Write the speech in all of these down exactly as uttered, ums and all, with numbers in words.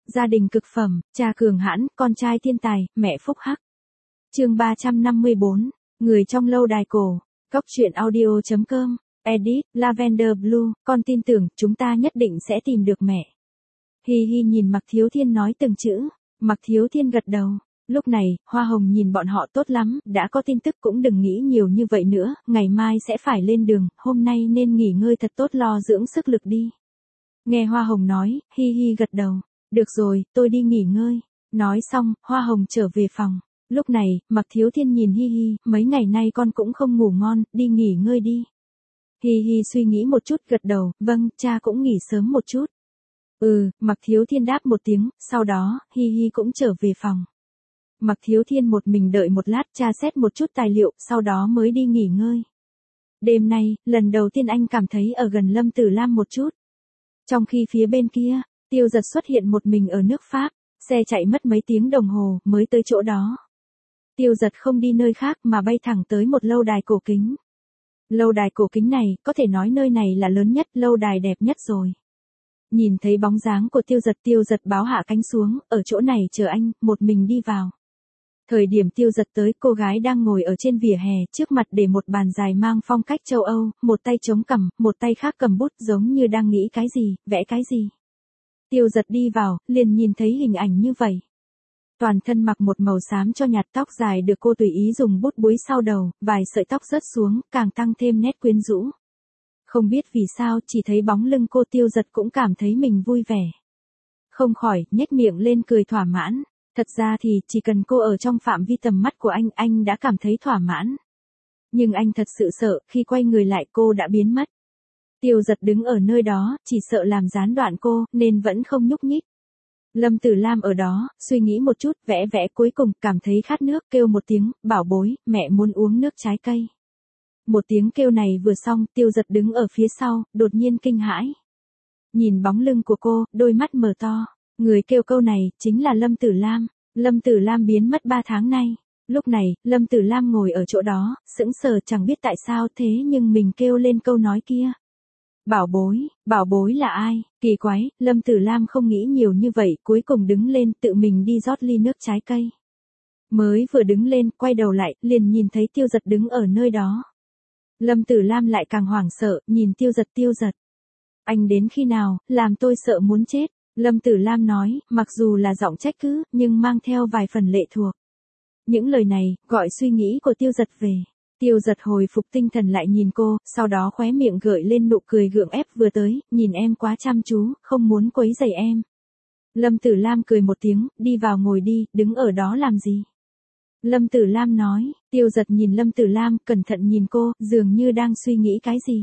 Gia đình cực phẩm, cha cường hãn, con trai thiên tài, mẹ phúc hắc. Chương ba trăm năm mươi bốn, người trong lâu đài cổ. Cốc truyện audio chấm com. Edit, Lavender Blue, con tin tưởng chúng ta nhất định sẽ tìm được mẹ. Hi hi nhìn Mạc Thiếu Thiên nói từng chữ. Mạc Thiếu Thiên gật đầu. Lúc này, Hoa Hồng nhìn bọn họ tốt lắm, đã có tin tức cũng đừng nghĩ nhiều như vậy nữa, ngày mai sẽ phải lên đường, hôm nay nên nghỉ ngơi thật tốt, lo dưỡng sức lực đi. Nghe Hoa Hồng nói, Hi hi gật đầu. Được rồi, tôi đi nghỉ ngơi. Nói xong, Hoa Hồng trở về phòng. Lúc này, Mạc Thiếu Thiên nhìn Hi hi, mấy ngày nay con cũng không ngủ ngon, đi nghỉ ngơi đi. Hi hi suy nghĩ một chút gật đầu, vâng, cha cũng nghỉ sớm một chút. Ừ, Mạc Thiếu Thiên đáp một tiếng, sau đó, Hi hi cũng trở về phòng. Mạc Thiếu Thiên một mình đợi một lát, tra xét một chút tài liệu, sau đó mới đi nghỉ ngơi. Đêm nay, lần đầu tiên anh cảm thấy ở gần Lâm Tử Lam một chút. Trong khi phía bên kia, Tiêu Giật xuất hiện một mình ở nước Pháp, xe chạy mất mấy tiếng đồng hồ mới tới chỗ đó. Tiêu Giật không đi nơi khác mà bay thẳng tới một lâu đài cổ kính. Lâu đài cổ kính này, có thể nói nơi này là lớn nhất, lâu đài đẹp nhất rồi. Nhìn thấy bóng dáng của Tiêu Giật, Tiêu Giật báo hạ cánh xuống, ở chỗ này chờ anh, một mình đi vào. Thời điểm Tiêu Giật tới, cô gái đang ngồi ở trên vỉa hè, trước mặt để một bàn dài mang phong cách châu Âu, một tay chống cằm, một tay khác cầm bút giống như đang nghĩ cái gì, vẽ cái gì. Tiêu Giật đi vào, liền nhìn thấy hình ảnh như vậy. Toàn thân mặc một màu xám cho nhạt, tóc dài được cô tùy ý dùng bút búi sau đầu, vài sợi tóc rớt xuống, càng tăng thêm nét quyến rũ. Không biết vì sao, chỉ thấy bóng lưng cô, Tiêu Giật cũng cảm thấy mình vui vẻ. Không khỏi, nhếch miệng lên cười thỏa mãn. Thật ra thì, chỉ cần cô ở trong phạm vi tầm mắt của anh, anh đã cảm thấy thỏa mãn. Nhưng anh thật sự sợ, khi quay người lại cô đã biến mất. Tiêu Giật đứng ở nơi đó, chỉ sợ làm gián đoạn cô, nên vẫn không nhúc nhích. Lâm Tử Lam ở đó, suy nghĩ một chút, vẽ vẽ, cuối cùng, cảm thấy khát nước, kêu một tiếng, bảo bối, mẹ muốn uống nước trái cây. Một tiếng kêu này vừa xong, Tiêu Giật đứng ở phía sau, đột nhiên kinh hãi. Nhìn bóng lưng của cô, đôi mắt mở to. Người kêu câu này, chính là Lâm Tử Lam. Lâm Tử Lam biến mất ba tháng nay. Lúc này, Lâm Tử Lam ngồi ở chỗ đó, sững sờ chẳng biết tại sao thế nhưng mình kêu lên câu nói kia. Bảo bối, bảo bối là ai? Kỳ quái, Lâm Tử Lam không nghĩ nhiều như vậy, cuối cùng đứng lên tự mình đi rót ly nước trái cây. Mới vừa đứng lên, quay đầu lại, liền nhìn thấy Tiêu Giật đứng ở nơi đó. Lâm Tử Lam lại càng hoảng sợ, nhìn Tiêu Giật, Tiêu Giật. Anh đến khi nào, làm tôi sợ muốn chết. Lâm Tử Lam nói, mặc dù là giọng trách cứ, nhưng mang theo vài phần lệ thuộc. Những lời này, gọi suy nghĩ của Tiêu Giật về. Tiêu Giật hồi phục tinh thần lại nhìn cô, sau đó khóe miệng gợi lên nụ cười gượng ép, vừa tới, nhìn em quá chăm chú, không muốn quấy rầy em. Lâm Tử Lam cười một tiếng, đi vào ngồi đi, đứng ở đó làm gì? Lâm Tử Lam nói. Tiêu Giật nhìn Lâm Tử Lam, cẩn thận nhìn cô, dường như đang suy nghĩ cái gì.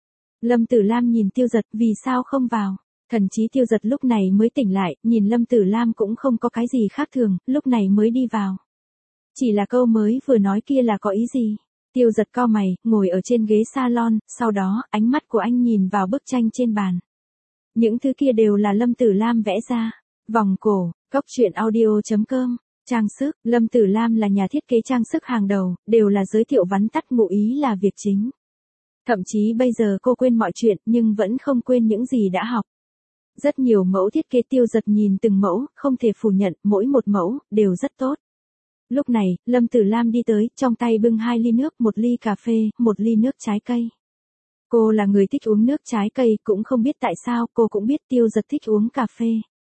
Lâm Tử Lam nhìn Tiêu Giật, vì sao không vào? Thần trí Tiêu Giật lúc này mới tỉnh lại, nhìn Lâm Tử Lam cũng không có cái gì khác thường, lúc này mới đi vào. Chỉ là câu mới vừa nói kia là có ý gì? Tiêu Giật cau mày, ngồi ở trên ghế salon, sau đó, ánh mắt của anh nhìn vào bức tranh trên bàn. Những thứ kia đều là Lâm Tử Lam vẽ ra. Vòng cổ, cốc truyện audio chấm com. Trang sức, Lâm Tử Lam là nhà thiết kế trang sức hàng đầu, đều là giới thiệu vắn tắt, ngụ ý là việc chính. Thậm chí bây giờ cô quên mọi chuyện, nhưng vẫn không quên những gì đã học. Rất nhiều mẫu thiết kế, Tiêu Giật nhìn từng mẫu, không thể phủ nhận, mỗi một mẫu, đều rất tốt. Lúc này, Lâm Tử Lam đi tới, trong tay bưng hai ly nước, một ly cà phê, một ly nước trái cây. Cô là người thích uống nước trái cây, cũng không biết tại sao, cô cũng biết Tiêu Giật thích uống cà phê.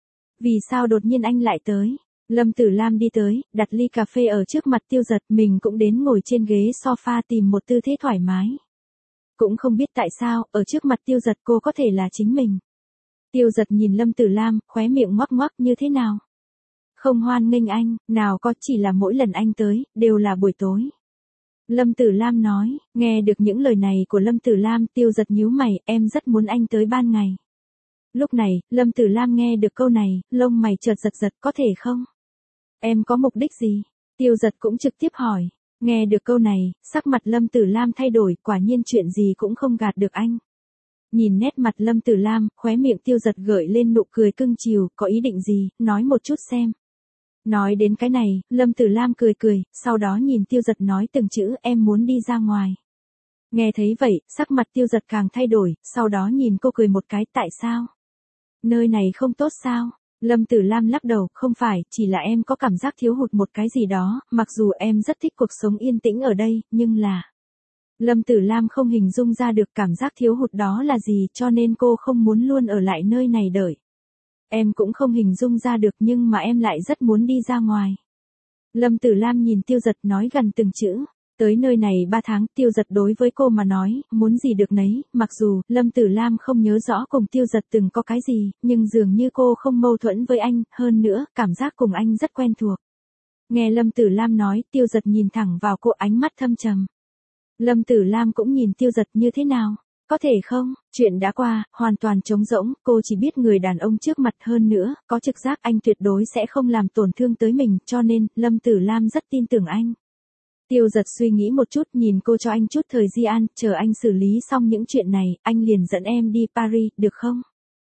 Vì sao đột nhiên anh lại tới? Lâm Tử Lam đi tới, đặt ly cà phê ở trước mặt Tiêu Giật, mình cũng đến ngồi trên ghế sofa tìm một tư thế thoải mái. Cũng không biết tại sao, ở trước mặt Tiêu Giật cô có thể là chính mình. Tiêu Giật nhìn Lâm Tử Lam, khóe miệng ngoắc ngoắc, như thế nào? Không hoan nghênh anh, nào có, chỉ là mỗi lần anh tới, đều là buổi tối. Lâm Tử Lam nói. Nghe được những lời này của Lâm Tử Lam, Tiêu Giật nhíu mày, em rất muốn anh tới ban ngày. Lúc này, Lâm Tử Lam nghe được câu này, lông mày chợt giật giật, có thể không? Em có mục đích gì? Tiêu Giật cũng trực tiếp hỏi. Nghe được câu này, sắc mặt Lâm Tử Lam thay đổi, quả nhiên chuyện gì cũng không gạt được anh. Nhìn nét mặt Lâm Tử Lam, khóe miệng Tiêu Giật gợi lên nụ cười cưng chiều, có ý định gì, nói một chút xem. Nói đến cái này, Lâm Tử Lam cười cười, sau đó nhìn Tiêu Giật nói từng chữ, em muốn đi ra ngoài. Nghe thấy vậy, sắc mặt Tiêu Giật càng thay đổi, sau đó nhìn cô cười một cái, tại sao? Nơi này không tốt sao? Lâm Tử Lam lắc đầu, không phải, chỉ là em có cảm giác thiếu hụt một cái gì đó, mặc dù em rất thích cuộc sống yên tĩnh ở đây, nhưng là... Lâm Tử Lam không hình dung ra được cảm giác thiếu hụt đó là gì, cho nên cô không muốn luôn ở lại nơi này đợi. Em cũng không hình dung ra được, nhưng mà em lại rất muốn đi ra ngoài. Lâm Tử Lam nhìn Tiêu Dật nói gần từng chữ. Tới nơi này ba tháng, Tiêu Dật đối với cô mà nói, muốn gì được nấy, mặc dù, Lâm Tử Lam không nhớ rõ cùng Tiêu Dật từng có cái gì, nhưng dường như cô không mâu thuẫn với anh, hơn nữa, cảm giác cùng anh rất quen thuộc. Nghe Lâm Tử Lam nói, Tiêu Dật nhìn thẳng vào cô, ánh mắt thâm trầm. Lâm Tử Lam cũng nhìn Tiêu Dật, như thế nào? Có thể không? Chuyện đã qua, hoàn toàn trống rỗng, cô chỉ biết người đàn ông trước mặt, hơn nữa, có trực giác anh tuyệt đối sẽ không làm tổn thương tới mình, cho nên, Lâm Tử Lam rất tin tưởng anh. Tiêu Dật suy nghĩ một chút, nhìn cô, cho anh chút thời gian, chờ anh xử lý xong những chuyện này, anh liền dẫn em đi Paris, được không?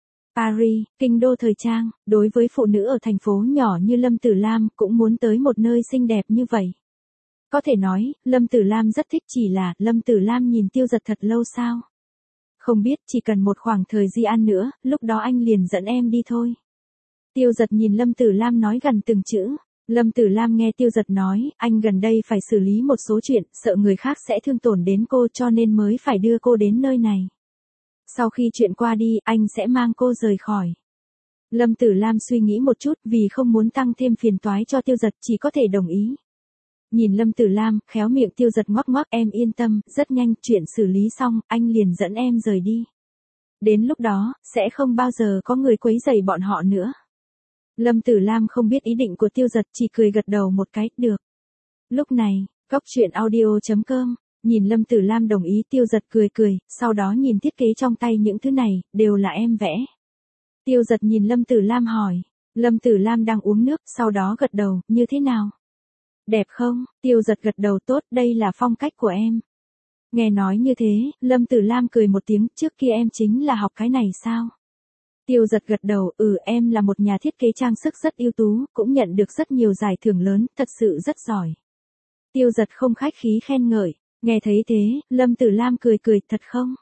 Paris, kinh đô thời trang, đối với phụ nữ ở thành phố nhỏ như Lâm Tử Lam, cũng muốn tới một nơi xinh đẹp như vậy. Có thể nói, Lâm Tử Lam rất thích, chỉ là, Lâm Tử Lam nhìn Tiêu Dật thật lâu sao? Không biết, chỉ cần một khoảng thời gian nữa, lúc đó anh liền dẫn em đi thôi. Tiêu Dật nhìn Lâm Tử Lam nói gần từng chữ. Lâm Tử Lam nghe Tiêu Dật nói, anh gần đây phải xử lý một số chuyện, sợ người khác sẽ thương tổn đến cô, cho nên mới phải đưa cô đến nơi này. Sau khi chuyện qua đi, anh sẽ mang cô rời khỏi. Lâm Tử Lam suy nghĩ một chút, vì không muốn tăng thêm phiền toái cho Tiêu Dật, chỉ có thể đồng ý. Nhìn Lâm Tử Lam, khéo miệng Tiêu Dật ngoắc ngoắc, em yên tâm, rất nhanh, chuyện xử lý xong, anh liền dẫn em rời đi. Đến lúc đó, sẽ không bao giờ có người quấy rầy bọn họ nữa. Lâm Tử Lam không biết ý định của Tiêu Dật, chỉ cười gật đầu một cái, được. Lúc này, góc truyện audio chấm com, nhìn Lâm Tử Lam đồng ý, Tiêu Dật cười cười, sau đó nhìn thiết kế trong tay, những thứ này, đều là em vẽ. Tiêu Dật nhìn Lâm Tử Lam hỏi, Lâm Tử Lam đang uống nước, sau đó gật đầu, như thế nào? Đẹp không? Tiêu Dật gật đầu, tốt, đây là phong cách của em. Nghe nói như thế, Lâm Tử Lam cười một tiếng, trước kia em chính là học cái này sao? Tiêu Dật gật đầu, ừ, em là một nhà thiết kế trang sức rất ưu tú, cũng nhận được rất nhiều giải thưởng lớn, thật sự rất giỏi. Tiêu Dật không khách khí khen ngợi, nghe thấy thế, Lâm Tử Lam cười cười, thật không?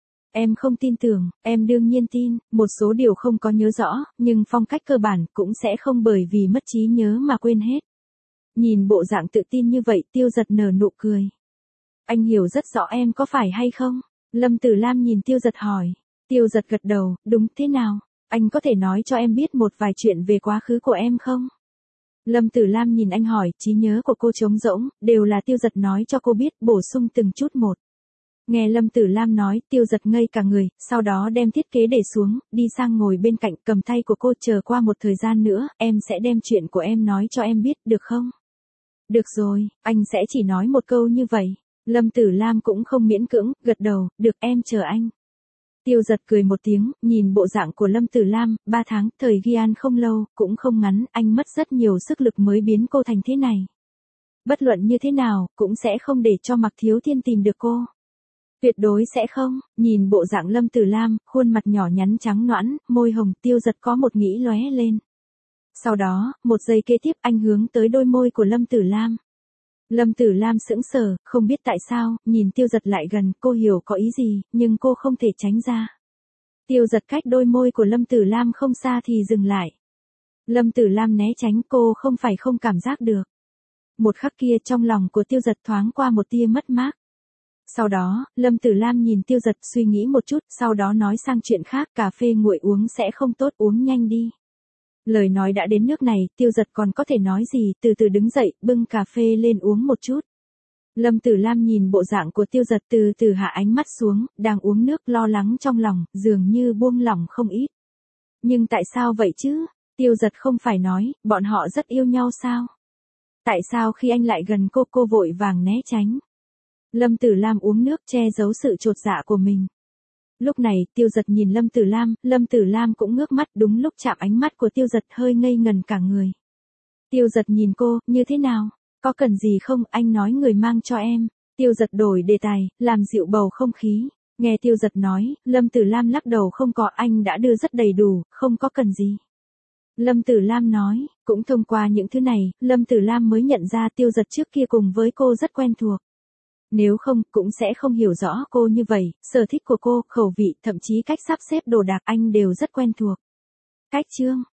Em không tin tưởng, em đương nhiên tin, một số điều không có nhớ rõ, nhưng phong cách cơ bản cũng sẽ không bởi vì mất trí nhớ mà quên hết. Nhìn bộ dạng tự tin như vậy, Tiêu Dật nở nụ cười. Anh hiểu rất rõ em có phải hay không? Lâm Tử Lam nhìn Tiêu Dật hỏi. Tiêu Dật gật đầu, đúng, thế nào? Anh có thể nói cho em biết một vài chuyện về quá khứ của em không? Lâm Tử Lam nhìn anh hỏi, trí nhớ của cô trống rỗng, đều là Tiêu Dật nói cho cô biết, bổ sung từng chút một. Nghe Lâm Tử Lam nói, Tiêu Dật ngây cả người, sau đó đem thiết kế để xuống, đi sang ngồi bên cạnh, cầm tay của cô, chờ qua một thời gian nữa, em sẽ đem chuyện của em nói cho em biết, được không? Được rồi, anh sẽ chỉ nói một câu như vậy. Lâm Tử Lam cũng không miễn cưỡng, gật đầu, được, em chờ anh. Tiêu Dật cười một tiếng, nhìn bộ dạng của Lâm Tử Lam, ba tháng, thời gian không lâu, cũng không ngắn, anh mất rất nhiều sức lực mới biến cô thành thế này. Bất luận như thế nào, cũng sẽ không để cho Mạc Thiếu Thiên tìm được cô. Tuyệt đối sẽ không, nhìn bộ dạng Lâm Tử Lam, khuôn mặt nhỏ nhắn trắng nõn, môi hồng, Tiêu Dật có một nghĩ lóe lên. Sau đó, một giây kế tiếp anh hướng tới đôi môi của Lâm Tử Lam. Lâm Tử Lam sững sờ, không biết tại sao, nhìn Tiêu Dật lại gần, cô hiểu có ý gì, nhưng cô không thể tránh ra. Tiêu Dật cách đôi môi của Lâm Tử Lam không xa thì dừng lại. Lâm Tử Lam né tránh, cô không phải không cảm giác được. Một khắc kia trong lòng của Tiêu Dật thoáng qua một tia mất mát. Sau đó, Lâm Tử Lam nhìn Tiêu Dật suy nghĩ một chút, sau đó nói sang chuyện khác, cà phê nguội uống sẽ không tốt, uống nhanh đi. Lời nói đã đến nước này, Tiêu Dật còn có thể nói gì, từ từ đứng dậy, bưng cà phê lên uống một chút. Lâm Tử Lam nhìn bộ dạng của Tiêu Dật từ từ hạ ánh mắt xuống, đang uống nước lo lắng trong lòng, dường như buông lỏng không ít. Nhưng tại sao vậy chứ? Tiêu Dật không phải nói, bọn họ rất yêu nhau sao? Tại sao khi anh lại gần cô, cô vội vàng né tránh? Lâm Tử Lam uống nước che giấu sự chột dạ của mình. Lúc này, Tiêu Dật nhìn Lâm Tử Lam, Lâm Tử Lam cũng ngước mắt, đúng lúc chạm ánh mắt của Tiêu Dật hơi ngây ngần cả người. Tiêu Dật nhìn cô, như thế nào? Có cần gì không, anh nói người mang cho em. Tiêu Dật đổi đề tài, làm dịu bầu không khí. Nghe Tiêu Dật nói, Lâm Tử Lam lắc đầu, không có, anh đã đưa rất đầy đủ, không có cần gì. Lâm Tử Lam nói, cũng thông qua những thứ này, Lâm Tử Lam mới nhận ra Tiêu Dật trước kia cùng với cô rất quen thuộc. Nếu không, cũng sẽ không hiểu rõ cô như vậy, sở thích của cô, khẩu vị, thậm chí cách sắp xếp đồ đạc anh đều rất quen thuộc. Cách chương